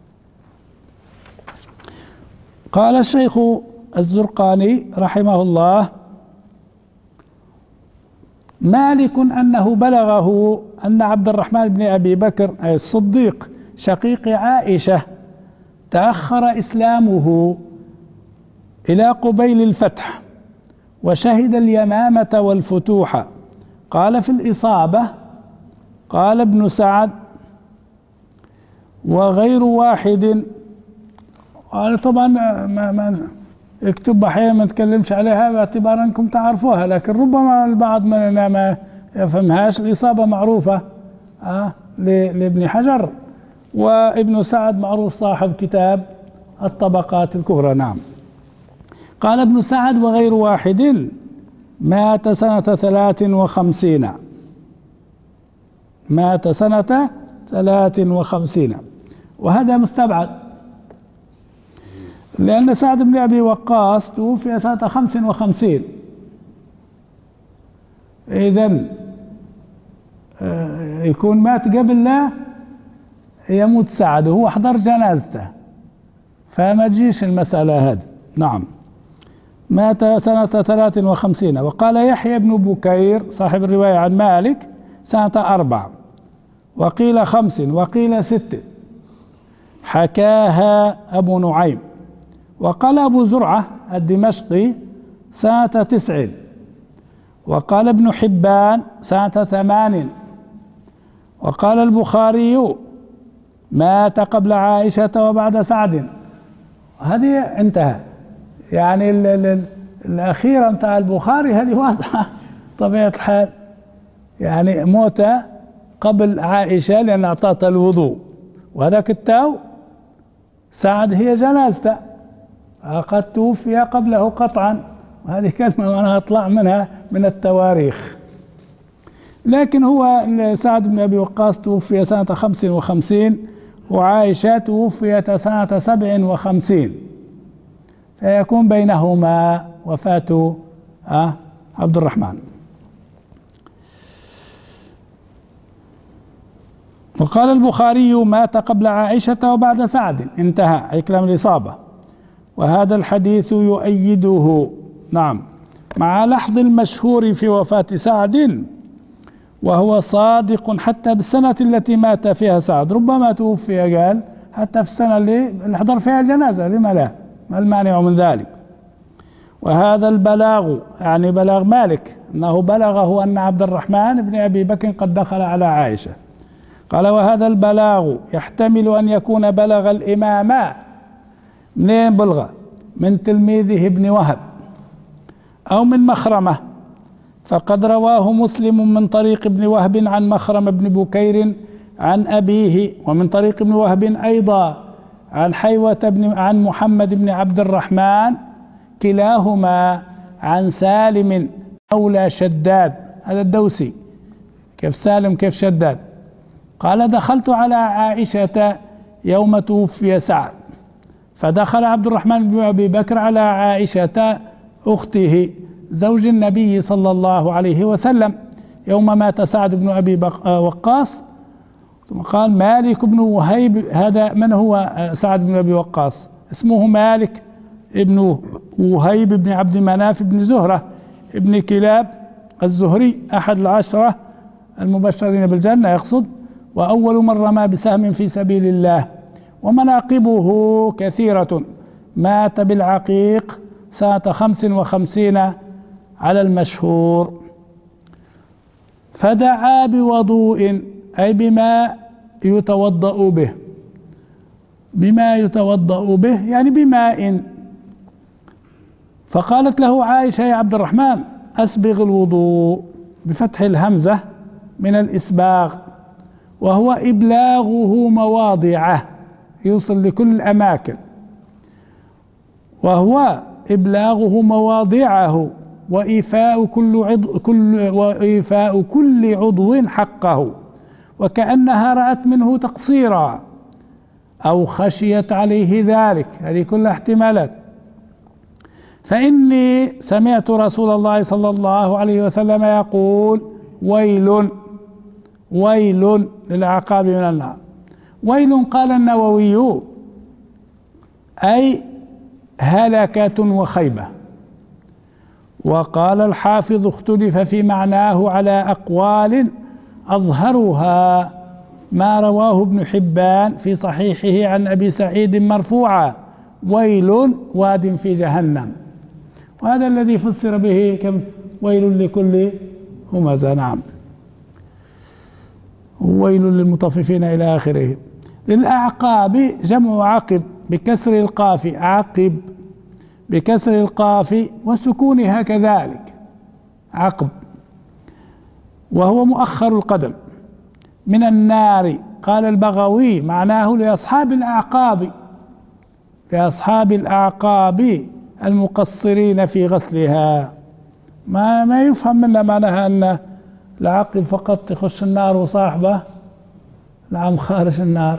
قال الشيخ الزرقاني رحمه الله: مالك أنه بلغه أن عبد الرحمن بن أبي بكر أي الصديق شقيق عائشة تأخر إسلامه إلى قبيل الفتح، وشهد اليمامة والفتوح. قال في الإصابة: قال ابن سعد وغير واحد. قال طبعا ما اكتب أحيانا ما نتكلمش عليها باعتبار أنكم تعرفوها، لكن ربما البعض مننا ما يفهمهاش. الإصابة معروفة لابن حجر، وابن سعد معروف صاحب كتاب الطبقات الكبرى. نعم. قال ابن سعد وغير واحد مات سنة 53، مات سنة 53، وهذا مستبعد، لأن سعد بن أبي وقاص توفي سنة 55، إذن يكون مات قبل لا يموت سعد وهو حضر جنازته، فما تجيش المسألة هذه. نعم، مات سنة 53. وقال يحيى بن بكير صاحب الرواية عن مالك سنة 4، وقيل 5، وقيل 6، حكاها أبو نعيم. وقال أبو زرعة الدمشقي سنة 9، وقال ابن حبان سنة 8، وقال البخاري مات قبل عائشة وبعد سعد. هذه انتهى، يعني الأخيرة بتاع البخاري هذه واضحة طبيعة الحال، يعني موت قبل عائشة لأن أعطتها الوضوء، وهذاك التاو سعد هي جنازته قد توفي قبله قطعا، وهذه كلمة أنا أطلع منها من التواريخ. لكن هو سعد بن أبي وقاص توفي سنة 55، وعائشة توفيت سنة 57، فيكون بينهما وفاة عبد الرحمن. وقال البخاري مات قبل عائشة وبعد سعد، انتهى، أي كلام الإصابة، وهذا الحديث يؤيده. نعم، مع لحظ المشهور في وفاة سعد، وهو صادق حتى بالسنة التي مات فيها سعد، ربما توفي قال حتى في السنة اللي حضر فيها الجنازة، لما لا؟ ما المانع من ذلك؟ وهذا البلاغ يعني بلاغ مالك أنه بلغه أن عبد الرحمن بن أبي بكر قد دخل على عائشة. قال وهذا البلاغ يحتمل أن يكون بلغ الإمام منين بلغ؟ من تلميذه ابن وهب أو من مخرمة، فقد رواه مسلم من طريق ابن وهب عن مخرم بن بكير عن أبيه، ومن طريق ابن وهب أيضا عن حيوة عن محمد بن عبد الرحمن، كلاهما عن سالم مولى شداد، هذا الدوسي، كيف سالم كيف شداد. قال دخلت على عائشة يوم توفي سعد، فدخل عبد الرحمن بن أبي بكر على عائشة أخته زوج النبي صلى الله عليه وسلم يوم مات سعد بن أبي وقاص. ثم قال مالك بن وهيب، هذا من هو سعد بن أبي وقاص؟ اسمه مالك ابن وهيب بن عبد مناف بن زهرة ابن كلاب الزهري، أحد العشرة المبشرين بالجنة يقصد، وأول من رمى بسهم في سبيل الله، ومناقبه كثيرة. مات بالعقيق سنة 55 على المشهور. فدعا بوضوء أي بما يتوضأ به، بما يتوضأ به يعني بماء. فقالت له عائشة يا عبد الرحمن أسبغ الوضوء بفتح الهمزة من الإسباغ، وهو إبلاغه مواضعه، يوصل لكل الأماكن، وهو إبلاغه مواضعه وإيفاء كل عضو حقه، وكأنها رأت منه تقصيرا أو خشيت عليه ذلك، هذه كلها احتمالات. فإني سمعت رسول الله صلى الله عليه وسلم يقول ويل ويل للعقاب من النار. ويل قال النووي أي هلكة وخيبة، وقال الحافظ اختلف في معناه على أقوال، أظهرها ما رواه ابن حبان في صحيحه عن أبي سعيد مرفوعا ويل واد في جهنم، وهذا الذي فسر به كم ويل لكل همزة، نعم، ويل للمطففين إلى آخره. للأعقاب جمع عقب بكسر القاف، عقب بكسر القاف وسكونها كذلك عقب، وهو مؤخر القدم من النار. قال البغوي معناه لأصحاب الأعقاب، لأصحاب الأعقاب المقصرين في غسلها. ما يفهم منها معناها أن العقب فقط يخش النار وصاحبه نعم خارج النار.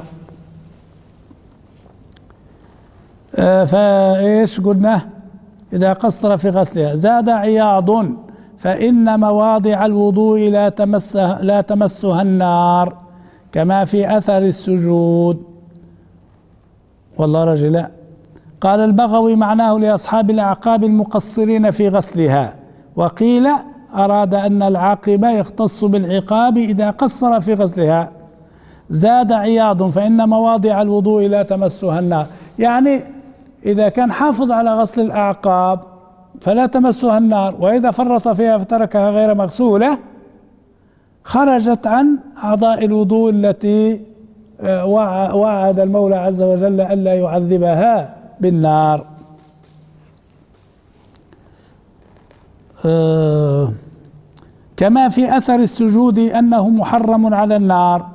فإيش قلنا؟ إذا قصر في غسلها. زاد عياض فإن مواضع الوضوء لا تمسها النار كما في أثر السجود. والله رجل. قال البغوي معناه لأصحاب الأعقاب المقصرين في غسلها، وقيل أراد أن العاقب يختص بالعقاب إذا قصر في غسلها. زاد عياض فإن مواضع الوضوء لا تمسها النار، يعني إذا كان حافظ على غسل الأعقاب فلا تمسها النار، وإذا فرط فيها فتركها غير مغسولة خرجت عن أعضاء الوضوء التي وعد المولى عز وجل ألا يعذبها بالنار. كما في أثر السجود أنه محرم على النار.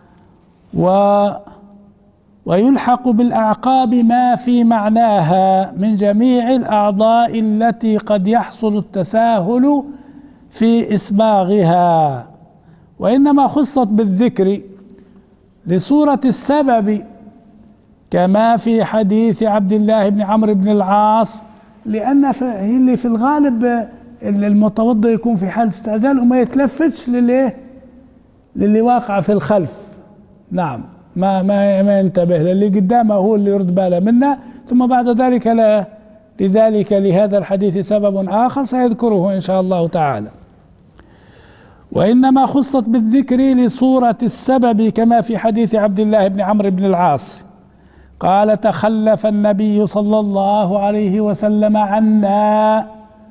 ويلحق بالأعقاب ما في معناها من جميع الأعضاء التي قد يحصل التساهل في إسباغها، وإنما خصت بالذكر لصورة السبب كما في حديث عبد الله بن عمرو بن العاص، لأن اللي في الغالب المتوضئ يكون في حالة استعجال وما يتلفتش للي واقع في الخلف، نعم، ما ينتبه للي قدامه، هو اللي يرد باله منه. ثم بعد ذلك لهذا الحديث سبب آخر سيذكره إن شاء الله تعالى. وإنما خصت بالذكر لصورة السبب كما في حديث عبد الله بن عمرو بن العاص. قال تخلف النبي صلى الله عليه وسلم عنا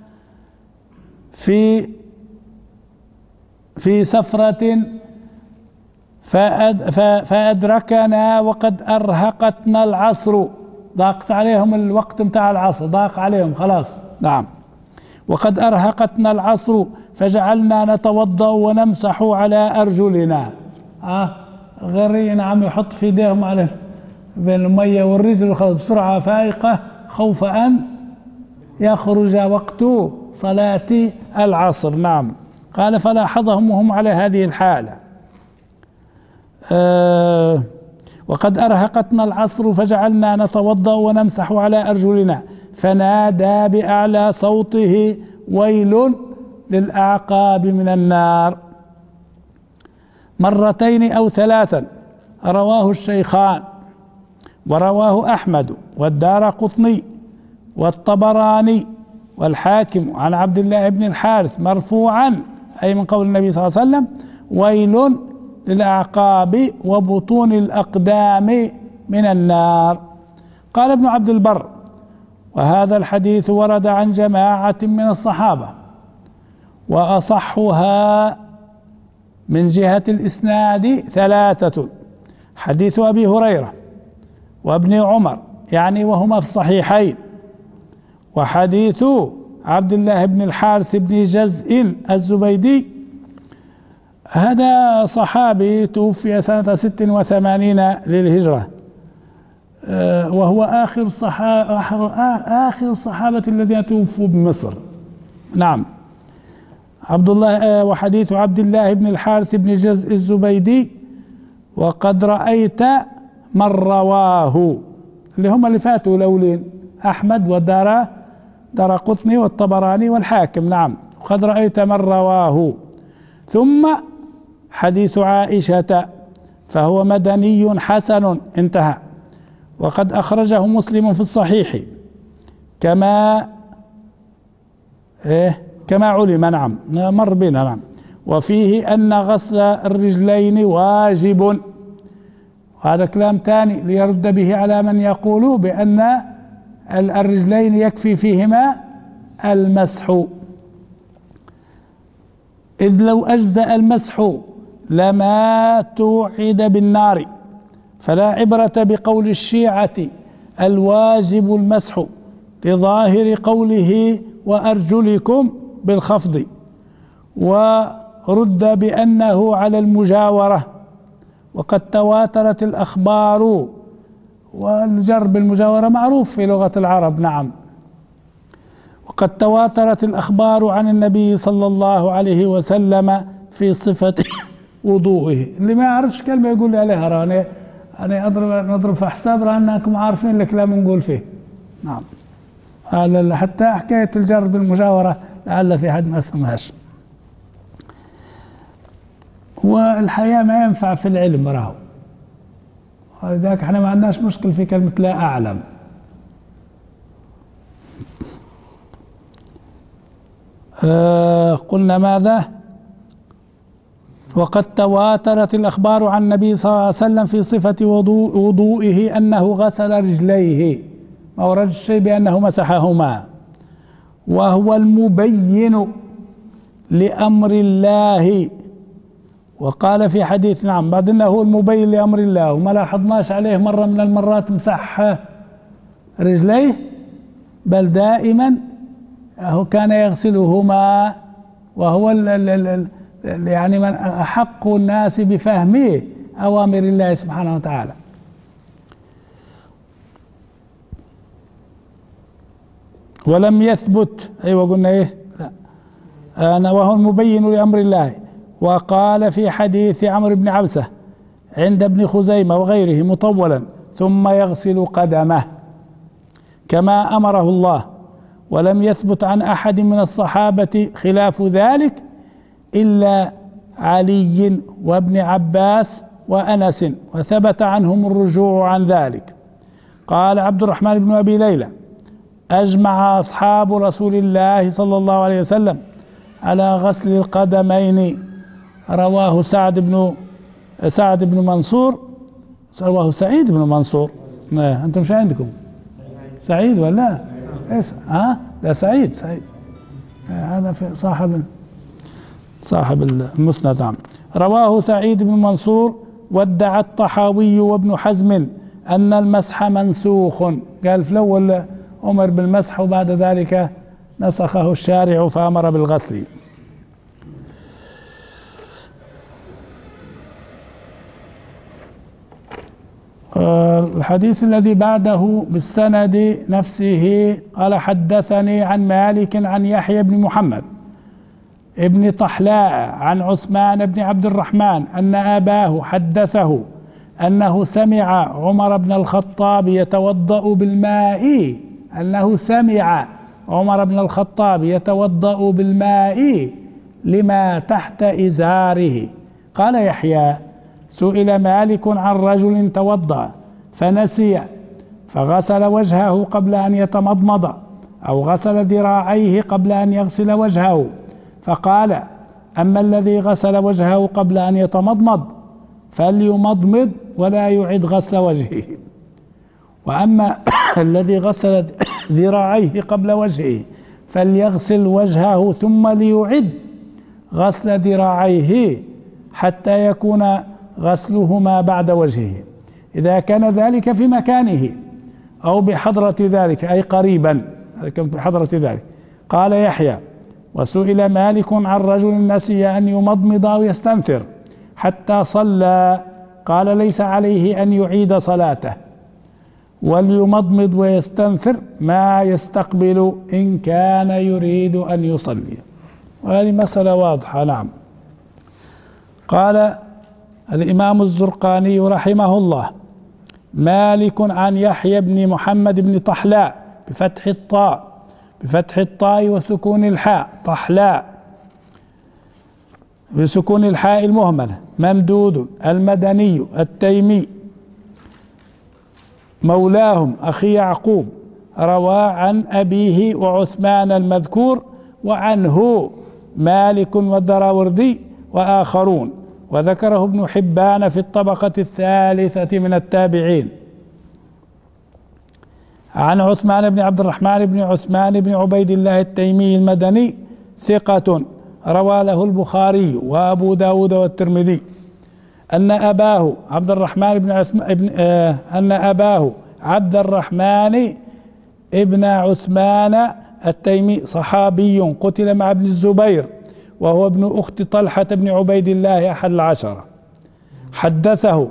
في سفرة فأدركنا وقد أرهقتنا العصر، ضاقت عليهم الوقت متاع العصر، ضاق عليهم خلاص. نعم. وقد أرهقتنا العصر فجعلنا نتوضأ ونمسح على أرجلنا. غير نعم يحط في ايديهم على بين المية والرجل بسرعة فائقة خوف أن يخرج وقت صلاة العصر. نعم. قال فلاحظهم وهم على هذه الحالة. وقد أرهقتنا العصر فجعلنا نتوضأ ونمسح على أرجلنا فنادى بأعلى صوته ويل للأعقاب من النار مرتين أو ثلاثا. رواه الشيخان ورواه أحمد والدارقطني والطبراني والحاكم عن عبد الله بن الحارث مرفوعا، أي من قول النبي صلى الله عليه وسلم: ويل للأعقاب وبطون الأقدام من النار. قال ابن عبد البر: وهذا الحديث ورد عن جماعة من الصحابة، وأصحها من جهة الإسناد ثلاثة: حديث أبي هريرة وابن عمر يعني وهما في الصحيحين، وحديث عبد الله بن الحارث بن جزء الزبيدي، هذا صحابي توفي سنة 86 للهجرة، وهو آخر الصحابة الذين توفوا بمصر. نعم. عبد الله. وحديث عبد الله بن الحارث بن جزء الزبيدي: وقد رأيت من رواه، اللي هم اللي فاتوا الأولين، أحمد ودارقطني والطبراني والحاكم. نعم. وقد رأيت من رواه. ثم حديث عائشة فهو مدني حسن، انتهى. وقد أخرجه مسلم في الصحيح كما علم. نعم. مر بنا. نعم. وفيه أن غسل الرجلين واجب، وهذا كلام ثاني ليرد به على من يقول بأن الرجلين يكفي فيهما المسح، إذ لو أجزأ المسح لما توعد بالنار، فلا عبرة بقول الشيعة الواجب المسح لظاهر قوله وأرجلكم بالخفض، ورد بأنه على المجاورة، وقد تواترت الأخبار، والجر بالمجاورة معروف في لغة العرب. نعم. وقد تواترت الأخبار عن النبي صلى الله عليه وسلم في صفة وضوئه. اللي ما يعرفش كلمة يقول لي عليها، راني أنا نضرب في حساب أنكم عارفين الكلام نقول فيه. نعم. حتى حكاية الجر بالمجاورة لعل في حد ما فهمهاش. والحياة ما ينفع في العلم راهو، ولذلك احنا ما عندناش مشكل في كلمة لا أعلم. قلنا ماذا؟ وقد تواترت الأخبار عن النبي صلى الله عليه وسلم في صفة وضوئه أنه غسل رجليه، ما ورد الشيء بأنه مسحهما، وهو المبين لأمر الله. وقال في حديث: نعم، بعد أنه هو المبين لأمر الله، وما لاحظناش عليه مرة من المرات مسح رجليه، بل دائما هو كان يغسلهما، وهو يعني من أحق الناس بفهمه أوامر الله سبحانه وتعالى. ولم يثبت، أيوة قلنا إيه؟ لا، وهو المبين لأمر الله. وقال في حديث عمرو بن عبسة عند ابن خزيمة وغيره مطولا: ثم يغسل قدمه كما أمره الله. ولم يثبت عن أحد من الصحابة خلاف ذلك إلا علي وابن عباس وأنس، وثبت عنهم الرجوع عن ذلك. قال عبد الرحمن بن أبي ليلى: أجمع أصحاب رسول الله صلى الله عليه وسلم على غسل القدمين. رواه سعيد بن منصور. أنتم شو عندكم؟ سعيد ولا؟ لا سعيد هذا في صاحب المسند. نعم. رواه سعيد بن منصور. وادعى الطحاوي وابن حزم أن المسح منسوخ، قال في الأول أمر بالمسح وبعد ذلك نسخه الشارع فأمر بالغسل. الحديث الذي بعده بالسند نفسه قال: حدثني عن مالك عن يحيى بن محمد ابن طحلاء عن عثمان بن عبد الرحمن أن أباه حدثه أنه سمع عمر بن الخطاب يتوضأ بالماء، أنه سمع عمر بن الخطاب يتوضأ بالماء لما تحت إزاره. قال يحيى: سئل مالك عن رجل توضأ فنسي فغسل وجهه قبل أن يتمضمض أو غسل ذراعيه قبل أن يغسل وجهه، فقال: أما الذي غسل وجهه قبل أن يتمضمض فليمضمض ولا يعد غسل وجهه، وأما الذي غسل ذراعيه قبل وجهه فليغسل وجهه ثم ليعد غسل ذراعيه حتى يكون غسلهما بعد وجهه، إذا كان ذلك في مكانه أو بحضرة ذلك، أي قريبا بحضرة ذلك. قال يحيى: وسئل مالك عن رجل نسي أن يمضمض أو يستنثر حتى صلى، قال: ليس عليه أن يعيد صلاته، وليمضمض ويستنثر ما يستقبل إن كان يريد أن يصلي. وهذه مسألة واضحة. نعم. قال الإمام الزرقاني رحمه الله: مالك عن يحيى بن محمد بن طحلاء بفتح الطاء وسكون الحاء، طحلاء بسكون الحاء المهملة، ممدود المدني التيمي مولاهم أخي يعقوب، روى عن أبيه وعثمان المذكور وعنه مالك والدراوردي وآخرون، وذكره ابن حبان في الطبقة الثالثة من التابعين. عن عثمان بن عبد الرحمن بن عثمان بن عبيد الله التيمي المدني ثقة، روى له البخاري وأبو داود والترمذي، أن أباه عبد الرحمن ابن عثمان التيمي صحابي قتل مع ابن الزبير وهو ابن أخت طلحة بن عبيد الله أحد العشرة. حدثه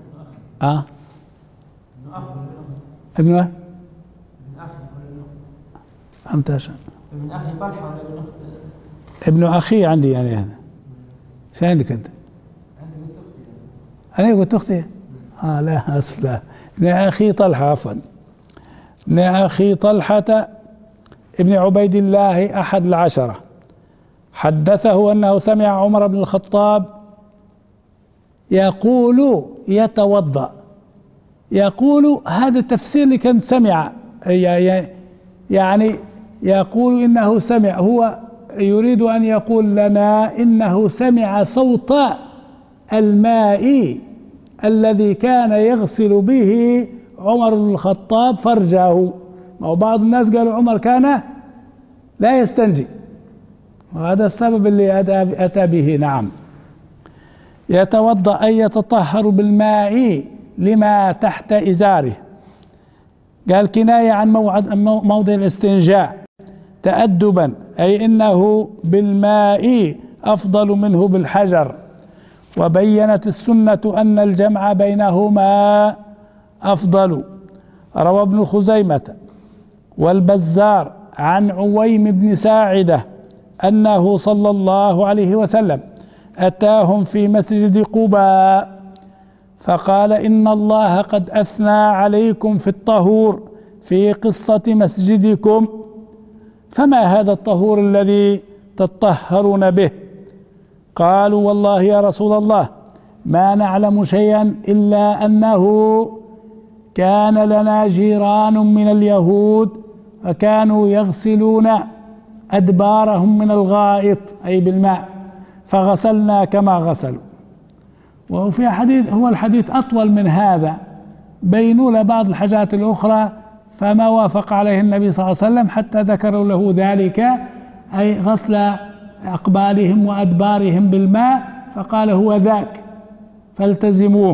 ابن أخي طلحة ولا ابن أخت؟ ابن أخي عندي يعني أنا. شو عندك أنت؟ أنت قلت أختي. أنا قلت أختي؟ لا أصلا ابن أخي طلحة، عفوا، ابن أخي طلحة ابن عبيد الله أحد العشرة. حدثه أنه سمع عمر بن الخطاب يقول يتوضأ، يقول هذا التفسير اللي كان سمع، يعني يقول إنه سمع، هو يريد أن يقول لنا إنه سمع صوت الماء الذي كان يغسل به عمر بن الخطاب فرجه. وبعض الناس قالوا عمر كان لا يستنجي، وهذا السبب اللي أتى به. نعم. يتوضأ أي يتطهر بالماء لما تحت إزاره، قال كناية عن موضع الاستنجاء تأدبا، أي إنه بالماء أفضل منه بالحجر. وبينت السنة أن الجمع بينهما أفضل. روى ابن خزيمة والبزار عن عويم بن ساعدة أنه صلى الله عليه وسلم أتاهم في مسجد قباء فقال: إن الله قد أثنى عليكم في الطهور في قصة مسجدكم، فما هذا الطهور الذي تطهرون به؟ قالوا: والله يا رسول الله ما نعلم شيئا إلا أنه كان لنا جيران من اليهود فكانوا يغسلون أدبارهم من الغائط أي بالماء فغسلنا كما غسلوا. وفي حديث، هو الحديث أطول من هذا، بينوا بعض الحاجات الأخرى فما وافق عليه النبي صلى الله عليه وسلم حتى ذكروا له ذلك، أي غسل أقبالهم وأدبارهم بالماء، فقال هو ذاك فالتزموه.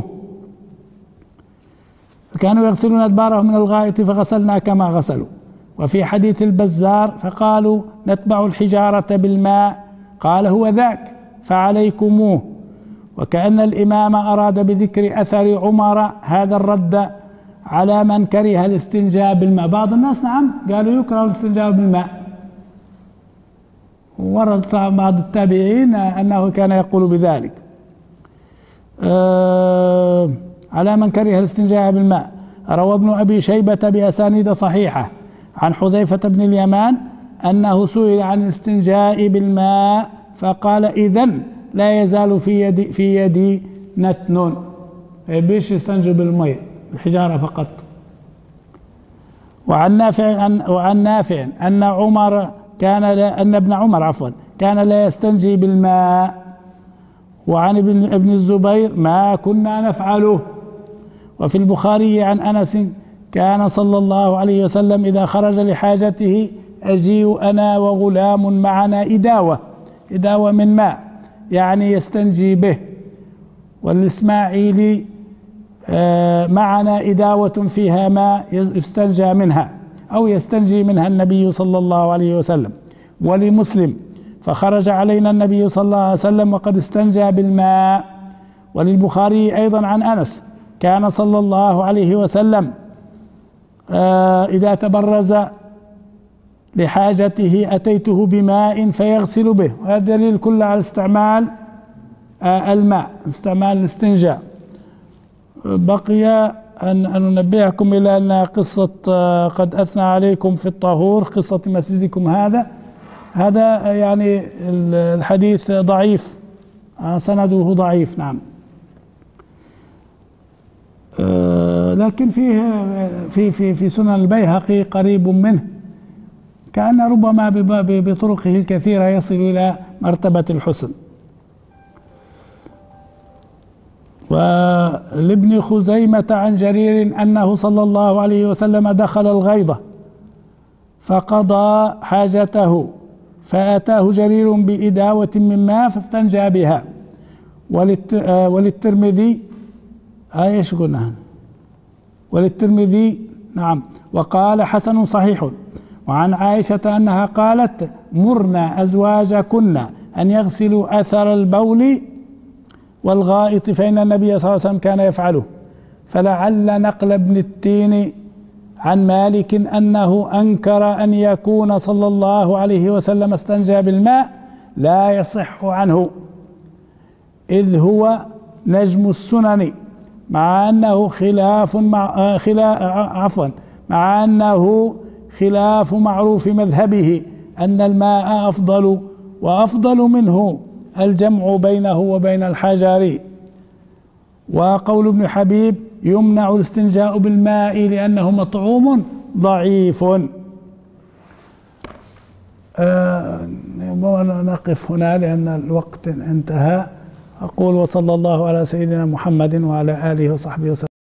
كانوا يغسلون أدبارهم من الغائط فغسلنا كما غسلوا. وفي حديث البزار فقالوا نتبع الحجارة بالماء، قال هو ذاك فعليكموه. وكأن الإمام أراد بذكر أثر عمر هذا الرد على من كره الاستنجاء بالماء. بعض الناس نعم قالوا يكره الاستنجاء بالماء، ورد بعض التابعين أنه كان يقول بذلك. على من كره الاستنجاء بالماء. روى ابن أبي شيبة بأسانيد صحيحة عن حذيفة بن اليمان أنه سئل عن الاستنجاء بالماء فقال إذن لا يزال في يدي نتن، بيش يستنجوا بالماء الحجارة فقط. وعن نافع أن أن ابن عمر كان لا يستنجي بالماء. وعن ابن الزبير ما كنا نفعله. وفي البخاري عن أنس كان صلى الله عليه وسلم إذا خرج لحاجته أجيء أنا وغلام معنا إداوة من ماء، يعني يستنجي به. والإسماعيلي معنا إداوة فيها ماء يستنجى منها أو يستنجي منها النبي صلى الله عليه وسلم. ولمسلم فخرج علينا النبي صلى الله عليه وسلم وقد استنجى بالماء. وللبخاري أيضا عن أنس كان صلى الله عليه وسلم إذا تبرز لحاجته أتيته بماء فيغسل به. وهذا دليل كله على استعمال الماء، استعمال الاستنجاء. بقي أن ننبهكم إلى أن قصة قد أثنى عليكم في الطهور، قصة مسجدكم هذا يعني الحديث ضعيف، سنده ضعيف نعم، لكن في سنن البيهقي قريب منه، كأن ربما بطرقه الكثيرة يصل إلى مرتبة الحسن. ولابن خزيمة عن جرير أنه صلى الله عليه وسلم دخل الغيضة فقضى حاجته فأتاه جرير بإداوة من ماء فاستنجى بها. وللترمذي ايش قلنا؟ وللترمذي نعم وقال حسن صحيح. وعن عائشة أنها قالت مرنا أزواجكن أن يغسلوا أثر البول والغائط فإن النبي صلى الله عليه وسلم كان يفعله. فلعل نقل ابن التين عن مالك أنه أنكر أن يكون صلى الله عليه وسلم استنجى بالماء لا يصح عنه، إذ هو نجم السنن، مع أنه خلاف معروف مذهبه أن الماء أفضل، وأفضل منه الجمع بينه وبين الحجر. وقول ابن حبيب يمنع الاستنجاء بالماء لأنه مطعوم ضعيف. نقف هنا لأن الوقت انتهى. أقول وصلى الله على سيدنا محمد وعلى آله وصحبه وسلم.